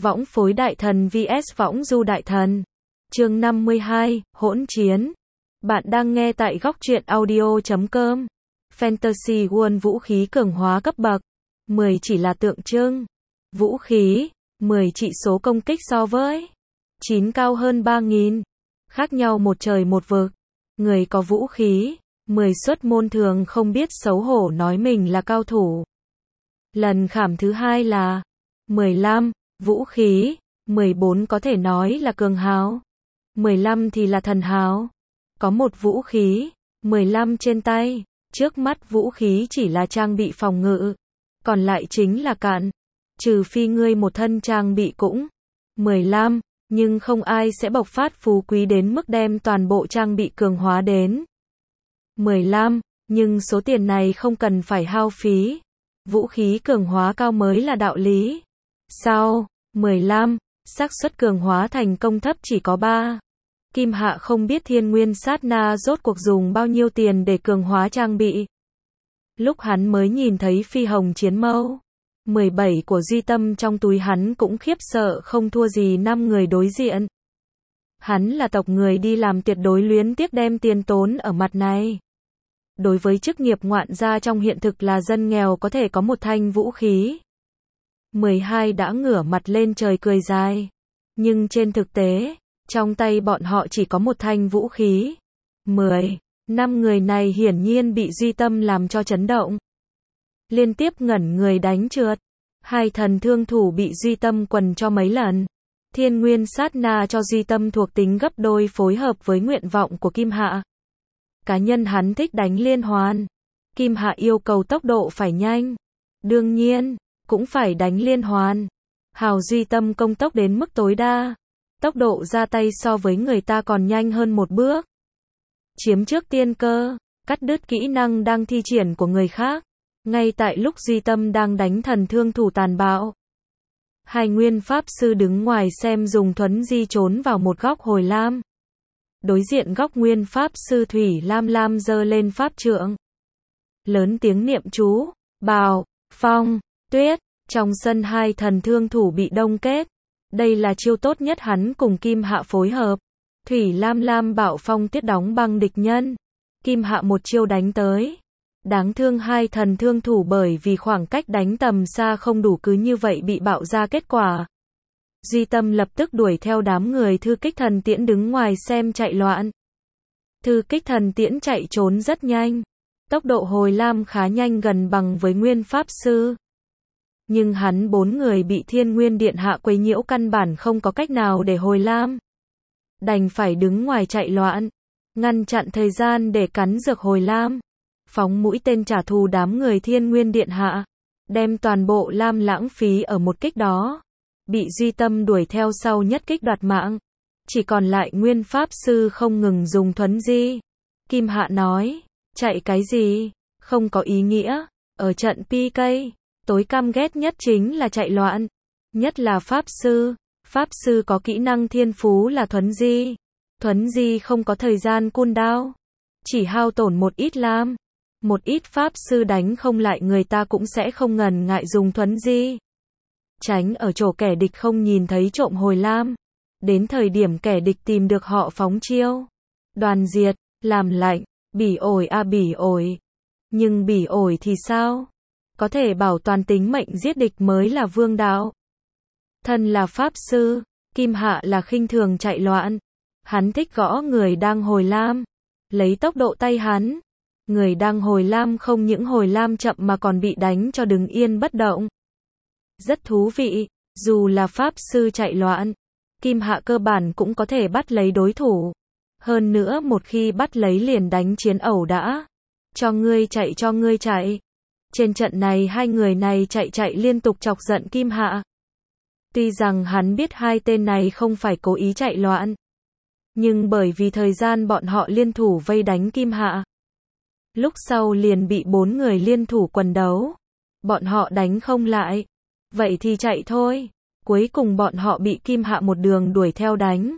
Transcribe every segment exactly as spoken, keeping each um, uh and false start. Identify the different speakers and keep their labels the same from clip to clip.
Speaker 1: Võng phối đại thần vs võng du đại thần. Chương năm mươi hai, hỗn chiến. Bạn đang nghe tại góc truyện audio chấm com. Fantasy World vũ khí cường hóa cấp bậc. mười chỉ là tượng trưng. Vũ khí, mười trị số công kích so với chín cao hơn ba nghìn. Khác nhau một trời một vực. Người có vũ khí, mười xuất môn thường không biết xấu hổ nói mình là cao thủ. Lần khảm thứ hai là mười lăm, vũ khí, mười bốn có thể nói là cường hào. mười lăm thì là thần hào. Có một vũ khí, mười lăm trên tay, trước mắt vũ khí chỉ là trang bị phòng ngự, còn lại chính là cạn. Trừ phi ngươi một thân trang bị cũng mười lăm, nhưng không ai sẽ bộc phát phú quý đến mức đem toàn bộ trang bị cường hóa đến mười lăm, nhưng số tiền này không cần phải hao phí. Vũ khí cường hóa cao mới là đạo lý. Sau mười lăm, xác suất cường hóa thành công thấp chỉ có ba. Kim Hạ không biết Thiên Nguyên Sát Na rốt cuộc dùng bao nhiêu tiền để cường hóa trang bị. Lúc hắn mới nhìn thấy phi hồng chiến mâu mười bảy của Duy Tâm trong túi, hắn cũng khiếp sợ không thua gì năm người đối diện. Hắn là tộc người đi làm, tuyệt đối luyến tiếc đem tiền tốn ở mặt này. Đối với chức nghiệp ngoạn gia trong hiện thực là dân nghèo có thể có một thanh vũ khí. mười hai đã ngửa mặt lên trời cười dài. Nhưng trên thực tế, trong tay bọn họ chỉ có một thanh vũ khí. mười, năm người này hiển nhiên bị Duy Tâm làm cho chấn động. Liên tiếp ngẩn người đánh trượt. Hai thần thương thủ bị Duy Tâm quần cho mấy lần. Thiên Nguyên Sát Na cho Duy Tâm thuộc tính gấp đôi phối hợp với nguyện vọng của Kim Hạ. Cá nhân hắn thích đánh liên hoàn. Kim Hạ yêu cầu tốc độ phải nhanh. Đương nhiên, cũng phải đánh liên hoàn. Hào Duy Tâm công tốc đến mức tối đa. Tốc độ ra tay so với người ta còn nhanh hơn một bước. Chiếm trước tiên cơ, cắt đứt kỹ năng đang thi triển của người khác. Ngay tại lúc Duy Tâm đang đánh thần thương thủ tàn bạo, hai nguyên pháp sư đứng ngoài xem dùng thuấn di trốn vào một góc hồi lam. Đối diện góc nguyên pháp sư Thủy Lam Lam giơ lên pháp trượng, lớn tiếng niệm chú, bào, phong, tuyết. Trong sân hai thần thương thủ bị đông kết. Đây là chiêu tốt nhất hắn cùng Kim Hạ phối hợp. Thủy Lam Lam bạo phong tuyết đóng băng địch nhân. Kim Hạ một chiêu đánh tới. Đáng thương hai thần thương thủ bởi vì khoảng cách đánh tầm xa không đủ, cứ như vậy bị bạo ra kết quả. Duy Tâm lập tức đuổi theo đám người thư kích thần tiễn đứng ngoài xem chạy loạn. Thư kích thần tiễn chạy trốn rất nhanh. Tốc độ hồi lam khá nhanh, gần bằng với nguyên pháp sư. Nhưng hắn bốn người bị Thiên Nguyên Điện Hạ quấy nhiễu, căn bản không có cách nào để hồi lam. Đành phải đứng ngoài chạy loạn, ngăn chặn thời gian để cắn dược hồi lam. Phóng mũi tên trả thù đám người Thiên Nguyên Điện Hạ. Đem toàn bộ lam lãng phí ở một kích đó. Bị Duy Tâm đuổi theo sau nhất kích đoạt mạng. Chỉ còn lại nguyên pháp sư không ngừng dùng thuấn di. Kim Hạ nói, chạy cái gì, không có ý nghĩa. Ở trận pê ca, tối căm ghét nhất chính là chạy loạn. Nhất là pháp sư. Pháp sư có kỹ năng thiên phú là thuấn di. Thuấn di không có thời gian cooldown. Chỉ hao tổn một ít lam. Một ít pháp sư đánh không lại người ta cũng sẽ không ngần ngại dùng thuấn di. Tránh ở chỗ kẻ địch không nhìn thấy trộm hồi lam. Đến thời điểm kẻ địch tìm được họ phóng chiêu. Đoàn diệt, làm lạnh, bỉ ổi a à bỉ ổi. Nhưng bỉ ổi thì sao? Có thể bảo toàn tính mệnh, giết địch mới là vương đạo. Thân là pháp sư, Kim Hạ là khinh thường chạy loạn. Hắn thích gõ người đang hồi lam. Lấy tốc độ tay hắn. Người đang hồi lam không những hồi lam chậm mà còn bị đánh cho đứng yên bất động. Rất thú vị, dù là pháp sư chạy loạn, Kim Hạ cơ bản cũng có thể bắt lấy đối thủ. Hơn nữa một khi bắt lấy liền đánh chiến ẩu đã. Cho ngươi chạy cho ngươi chạy. Trên trận này hai người này chạy chạy liên tục chọc giận Kim Hạ. Tuy rằng hắn biết hai tên này không phải cố ý chạy loạn. Nhưng bởi vì thời gian bọn họ liên thủ vây đánh Kim Hạ. Lúc sau liền bị bốn người liên thủ quần đấu. Bọn họ đánh không lại. Vậy thì chạy thôi. Cuối cùng bọn họ bị Kim Hạ một đường đuổi theo đánh.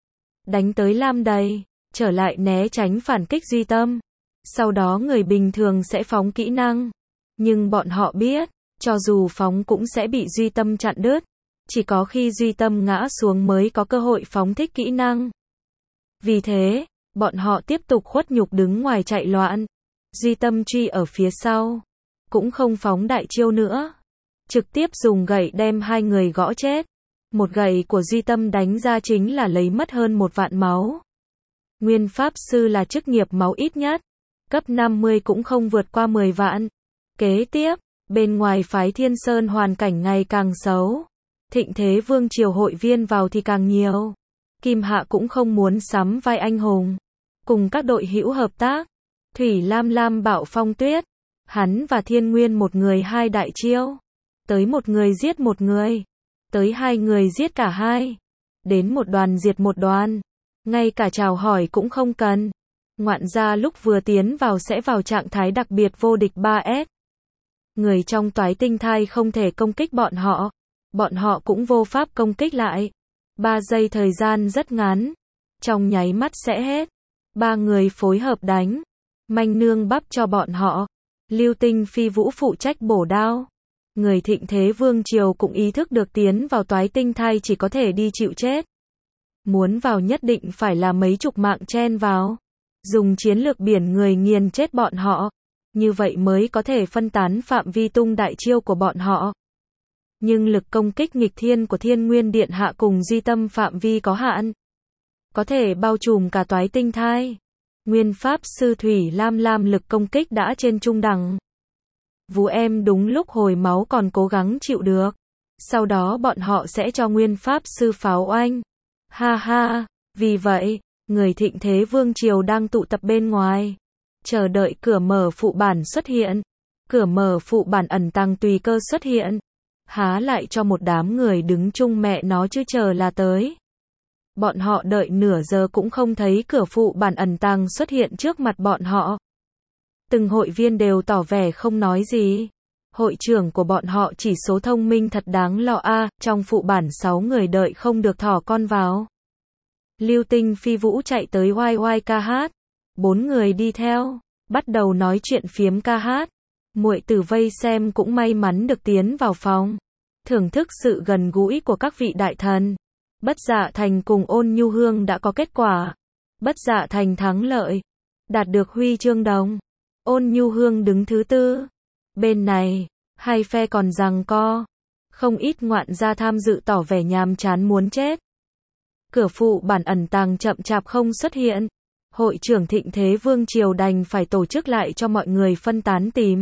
Speaker 1: Đánh tới lam đầy. Trở lại né tránh phản kích Duy Tâm. Sau đó người bình thường sẽ phóng kỹ năng. Nhưng bọn họ biết, cho dù phóng cũng sẽ bị Duy Tâm chặn đứt. Chỉ có khi Duy Tâm ngã xuống mới có cơ hội phóng thích kỹ năng. Vì thế, bọn họ tiếp tục khuất nhục đứng ngoài chạy loạn. Duy Tâm truy ở phía sau. Cũng không phóng đại chiêu nữa. Trực tiếp dùng gậy đem hai người gõ chết. Một gậy của Duy Tâm đánh ra chính là lấy mất hơn một vạn máu. Nguyên Pháp Sư là chức nghiệp máu ít nhất. Cấp năm mươi cũng không vượt qua mười vạn. Kế tiếp, bên ngoài phái Thiên Sơn hoàn cảnh ngày càng xấu. Thịnh Thế Vương triều hội viên vào thì càng nhiều. Kim Hạ cũng không muốn sắm vai anh hùng. Cùng các đội hữu hợp tác. Thủy Lam Lam bảo Phong Tuyết. Hắn và Thiên Nguyên một người hai đại chiêu. Tới một người giết một người. Tới hai người giết cả hai. Đến một đoàn diệt một đoàn. Ngay cả chào hỏi cũng không cần. Ngoạn gia lúc vừa tiến vào sẽ vào trạng thái đặc biệt vô địch ba S. Người trong toái tinh thai không thể công kích bọn họ. Bọn họ cũng vô pháp công kích lại. Ba giây thời gian rất ngắn. Trong nháy mắt sẽ hết. Ba người phối hợp đánh. Manh nương bắp cho bọn họ. Lưu Tinh Phi Vũ phụ trách bổ đao. Người Thịnh Thế Vương triều cũng ý thức được tiến vào toái tinh thai chỉ có thể đi chịu chết. Muốn vào nhất định phải là mấy chục mạng chen vào. Dùng chiến lược biển người nghiền chết bọn họ. Như vậy mới có thể phân tán phạm vi tung đại chiêu của bọn họ. Nhưng lực công kích nghịch thiên của Thiên Nguyên Điện Hạ cùng Duy Tâm phạm vi có hạn. Có thể bao trùm cả toái tinh thai. Nguyên Pháp Sư Thủy Lam Lam lực công kích đã trên trung đẳng. Vũ em đúng lúc hồi máu còn cố gắng chịu được. Sau đó bọn họ sẽ cho Nguyên Pháp Sư pháo oanh. Ha ha, vì vậy, người Thịnh Thế Vương triều đang tụ tập bên ngoài. Chờ đợi cửa mở phụ bản xuất hiện. Cửa mở phụ bản ẩn tăng tùy cơ xuất hiện. Há lại cho một đám người đứng chung mẹ nó chứ chờ là tới. Bọn họ đợi nửa giờ cũng không thấy cửa phụ bản ẩn tàng xuất hiện trước mặt bọn họ. Từng hội viên đều tỏ vẻ không nói gì. Hội trưởng của bọn họ chỉ số thông minh thật đáng lo a, à, trong phụ bản sáu người đợi không được thỏ con vào. Lưu Tinh Phi Vũ chạy tới oai oai ca hát. Bốn người đi theo, bắt đầu nói chuyện phiếm ca hát. Muội tử vây xem cũng may mắn được tiến vào phòng. Thưởng thức sự gần gũi của các vị đại thần. Bất Dạ Thành cùng Ôn Nhu Hương đã có kết quả. Bất Dạ Thành thắng lợi. Đạt được huy chương đồng. Ôn Nhu Hương đứng thứ tư. Bên này, hai phe còn giằng co. Không ít ngoạn gia tham dự tỏ vẻ nhàm chán muốn chết. Cửa phụ bản ẩn tàng chậm chạp không xuất hiện. Hội trưởng Thịnh Thế Vương triều đành phải tổ chức lại cho mọi người phân tán tìm.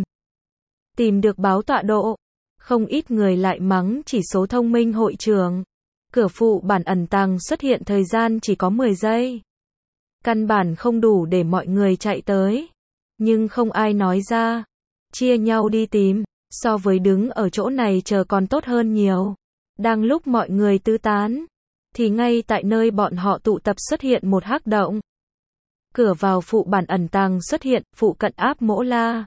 Speaker 1: Tìm được báo tọa độ. Không ít người lại mắng chỉ số thông minh hội trưởng. Cửa phụ bản ẩn tàng xuất hiện thời gian chỉ có mười giây. Căn bản không đủ để mọi người chạy tới. Nhưng không ai nói ra. Chia nhau đi tìm. So với đứng ở chỗ này chờ còn tốt hơn nhiều. Đang lúc mọi người tứ tán. Thì ngay tại nơi bọn họ tụ tập xuất hiện một hắc động. Cửa vào phụ bản ẩn tàng xuất hiện, phụ cận áp mỗ la.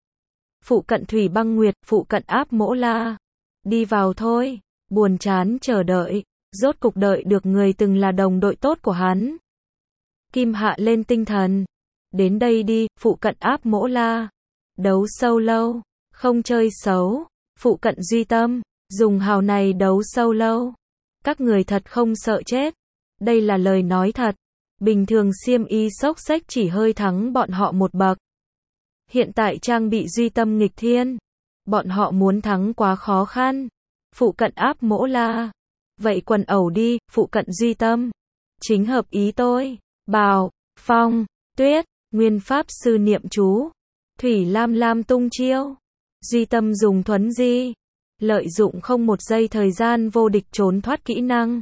Speaker 1: Phụ cận Thủy Băng Nguyệt, phụ cận áp mỗ la. Đi vào thôi. Buồn chán chờ đợi. Rốt cục đợi được người từng là đồng đội tốt của hắn. Kim Hạ lên tinh thần. Đến đây đi, phụ cận áp mỗ la. Đấu sâu lâu. Không chơi xấu. Phụ cận Duy Tâm. Dùng hào này đấu sâu lâu. Các người thật không sợ chết. Đây là lời nói thật. Bình thường xiêm y xốc xếch chỉ hơi thắng bọn họ một bậc. Hiện tại trang bị Duy Tâm nghịch thiên. Bọn họ muốn thắng quá khó khăn. Phụ cận áp mỗ la. Vậy quần ẩu đi, phụ cận Duy Tâm. Chính hợp ý tôi. Bào, Phong, Tuyết, Nguyên Pháp Sư niệm chú. Thủy Lam Lam tung chiêu. Duy Tâm dùng thuấn di. Lợi dụng không một giây thời gian vô địch trốn thoát kỹ năng.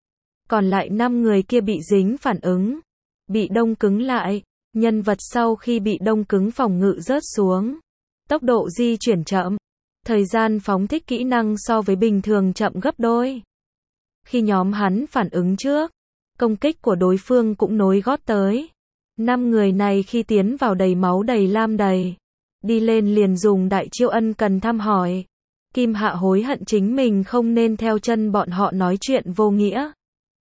Speaker 1: Còn lại năm người kia bị dính phản ứng. Bị đông cứng lại. Nhân vật sau khi bị đông cứng phòng ngự rớt xuống. Tốc độ di chuyển chậm. Thời gian phóng thích kỹ năng so với bình thường chậm gấp đôi. Khi nhóm hắn phản ứng trước, công kích của đối phương cũng nối gót tới. Năm người này khi tiến vào đầy máu đầy lam đầy. Đi lên liền dùng đại chiêu ân cần thăm hỏi. Kim Hạ hối hận chính mình không nên theo chân bọn họ nói chuyện vô nghĩa.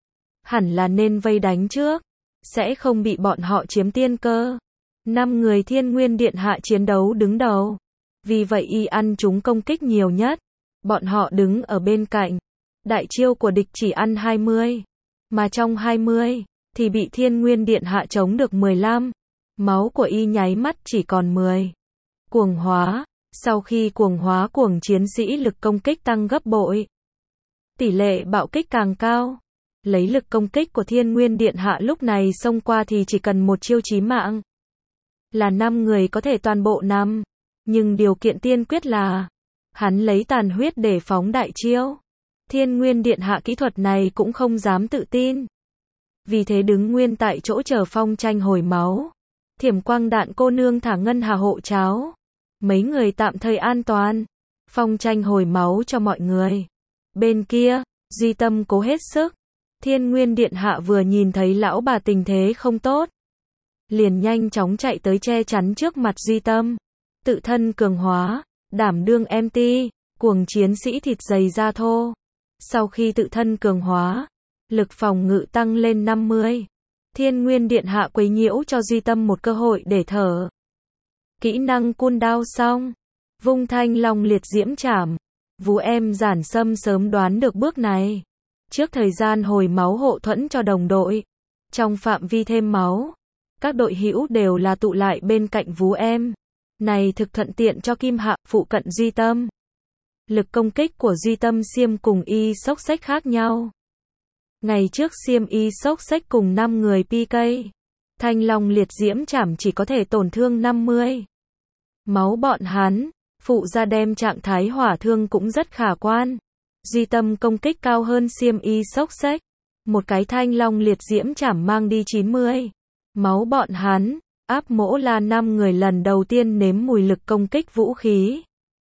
Speaker 1: Hẳn là nên vây đánh trước. Sẽ không bị bọn họ chiếm tiên cơ. Năm người Thiên Nguyên Điện Hạ chiến đấu đứng đầu. Vì vậy y ăn chúng công kích nhiều nhất. Bọn họ đứng ở bên cạnh. đại chiêu của địch chỉ ăn hai mươi, mà trong hai mươi, thì bị Thiên Nguyên Điện Hạ chống được mười lăm, máu của y nháy mắt chỉ còn mười. Cuồng hóa, sau khi cuồng hóa cuồng chiến sĩ lực công kích tăng gấp bội. Tỷ lệ bạo kích càng cao. Lấy lực công kích của Thiên Nguyên Điện Hạ lúc này xông qua thì chỉ cần một chiêu chí mạng. Là năm người có thể toàn bộ nằm. Nhưng điều kiện tiên quyết là hắn lấy tàn huyết để phóng đại chiêu. Thiên Nguyên Điện Hạ kỹ thuật này cũng không dám tự tin. Vì thế đứng nguyên tại chỗ chờ Phong Tranh hồi máu. Thiểm Quang Đạn cô nương thả ngân hà hộ cháo. Mấy người tạm thời an toàn. Phong Tranh hồi máu cho mọi người. Bên kia, Duy Tâm cố hết sức. Thiên Nguyên Điện Hạ vừa nhìn thấy lão bà tình thế không tốt. Liền nhanh chóng chạy tới che chắn trước mặt Duy Tâm. Tự thân cường hóa, đảm đương em tê, cuồng chiến sĩ thịt dày da thô. Sau khi tự thân cường hóa, lực phòng ngự tăng lên năm mươi. Thiên Nguyên Điện Hạ quấy nhiễu cho Duy Tâm một cơ hội để thở. Kỹ năng cooldown xong. Vung Thanh Long liệt diễm trảm. Vú em Giản Sâm sớm đoán được bước này. Trước thời gian hồi máu hộ thuẫn cho đồng đội. Trong phạm vi thêm máu, các đội hữu đều là tụ lại bên cạnh vú em. Này thực thuận tiện cho Kim Hạ, phụ cận Duy Tâm. Lực công kích của Duy Tâm xiêm cùng y sốc sách khác nhau. Ngày trước xiêm y sốc sách cùng năm người pê ca. Thanh Long liệt diễm trảm chỉ có thể tổn thương năm mươi. Máu bọn hắn, phụ ra đem trạng thái hỏa thương cũng rất khả quan. Duy Tâm công kích cao hơn xiêm y sốc sách. Một cái Thanh Long liệt diễm trảm mang đi chín mươi. Máu bọn hắn, áp mỗ là năm người lần đầu tiên nếm mùi lực công kích vũ khí.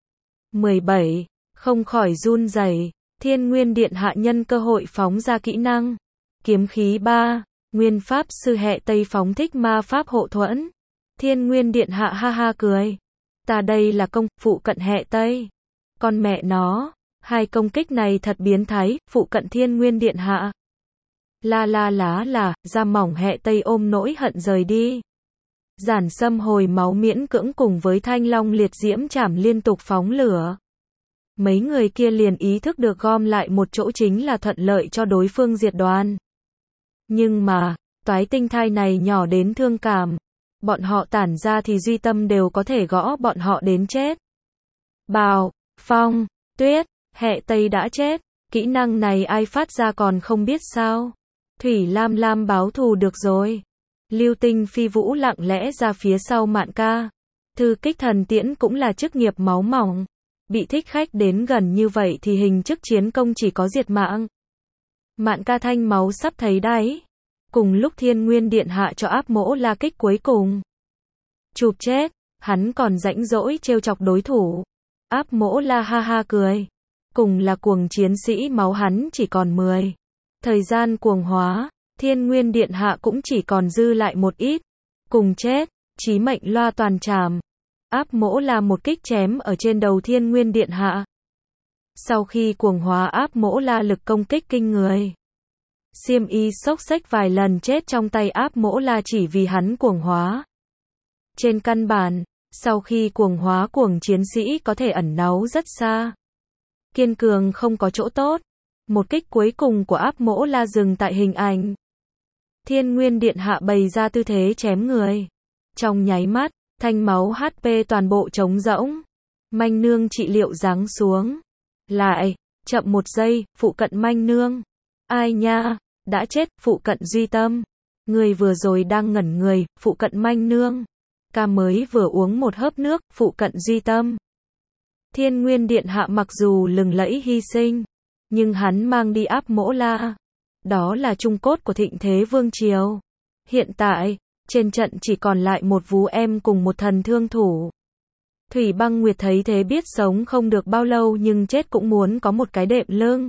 Speaker 1: mười bảy. Không khỏi run rẩy. Thiên Nguyên Điện Hạ nhân cơ hội phóng ra kỹ năng. Kiếm khí ba. Nguyên Pháp Sư Hệ Tây phóng thích ma pháp hộ thuẫn. Thiên Nguyên Điện Hạ ha ha cười. Ta đây là công, phụ cận Hệ Tây. Con mẹ nó, hai công kích này thật biến thái, phụ cận Thiên Nguyên Điện Hạ. La la lá là, da mỏng Hệ Tây ôm nỗi hận rời đi. Giản Sâm hồi máu miễn cưỡng cùng với Thanh Long liệt diễm trảm liên tục phóng lửa. Mấy người kia liền ý thức được gom lại một chỗ chính là thuận lợi cho đối phương diệt đoàn. Nhưng mà, toái tinh thai này nhỏ đến thương cảm. Bọn họ tản ra thì Duy Tâm đều có thể gõ bọn họ đến chết. Bào, phong, tuyết, Hệ Tây đã chết. Kỹ năng này ai phát ra còn không biết sao. Thủy Lam Lam báo thù được rồi. Lưu Tinh phi vũ lặng lẽ ra phía sau Mạn Ca. Thư kích thần tiễn cũng là chức nghiệp máu mỏng. Bị thích khách đến gần như vậy thì hình chức chiến công chỉ có diệt mạng. Mạn Ca thanh máu sắp thấy đáy. Cùng lúc Thiên Nguyên Điện Hạ cho áp mỗ la kích cuối cùng. Chụp chết, hắn còn rãnh rỗi trêu chọc đối thủ. Áp mỗ la ha ha cười. Cùng là cuồng chiến sĩ máu hắn chỉ còn mười. Thời gian cuồng hóa, Thiên Nguyên Điện Hạ cũng chỉ còn dư lại một ít. Cùng chết, chí mệnh loa toàn trảm. Áp mỗ là một kích chém ở trên đầu Thiên Nguyên Điện Hạ. Sau khi cuồng hóa áp mỗ la lực công kích kinh người. Xiêm y sốc xách vài lần chết trong tay áp mỗ la chỉ vì hắn cuồng hóa. Trên căn bản, sau khi cuồng hóa cuồng chiến sĩ có thể ẩn náu rất xa. Kiên cường không có chỗ tốt. Một kích cuối cùng của áp mỗ la dừng tại hình ảnh. Thiên Nguyên Điện Hạ bày ra tư thế chém người. Trong nháy mắt, thanh máu hát pê toàn bộ trống rỗng. Manh nương trị liệu giáng xuống. Lại, chậm một giây, phụ cận manh nương. Ai nha, đã chết, phụ cận Duy Tâm. Người vừa rồi đang ngẩn người, phụ cận manh nương. Ca mới vừa uống một hớp nước, phụ cận Duy Tâm. Thiên Nguyên Điện Hạ mặc dù lừng lẫy hy sinh, nhưng hắn mang đi áp mỗ la. Đó là trung cốt của thịnh thế vương triều. Hiện tại, trên trận chỉ còn lại một vú em cùng một thần thương thủ. Thủy Băng Nguyệt thấy thế biết sống không được bao lâu nhưng chết cũng muốn có một cái đệm lưng.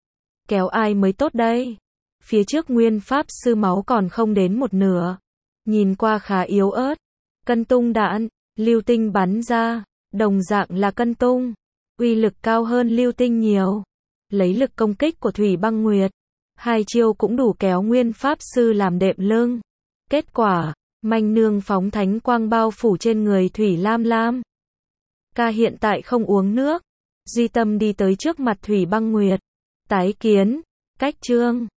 Speaker 1: Kéo ai mới tốt đây? Phía trước Nguyên Pháp Sư máu còn không đến một nửa. Nhìn qua khá yếu ớt. Cân tung đạn, lưu tinh bắn ra. Đồng dạng là cân tung. Uy lực cao hơn lưu tinh nhiều. Lấy lực công kích của Thủy Băng Nguyệt. Hai chiêu cũng đủ kéo Nguyên Pháp Sư làm đệm lưng. Kết quả, manh nương phóng thánh quang bao phủ trên người Thủy Lam Lam. Ca hiện tại không uống nước. Duy Tâm đi tới trước mặt Thủy Băng Nguyệt. Tái kiến. Cách chương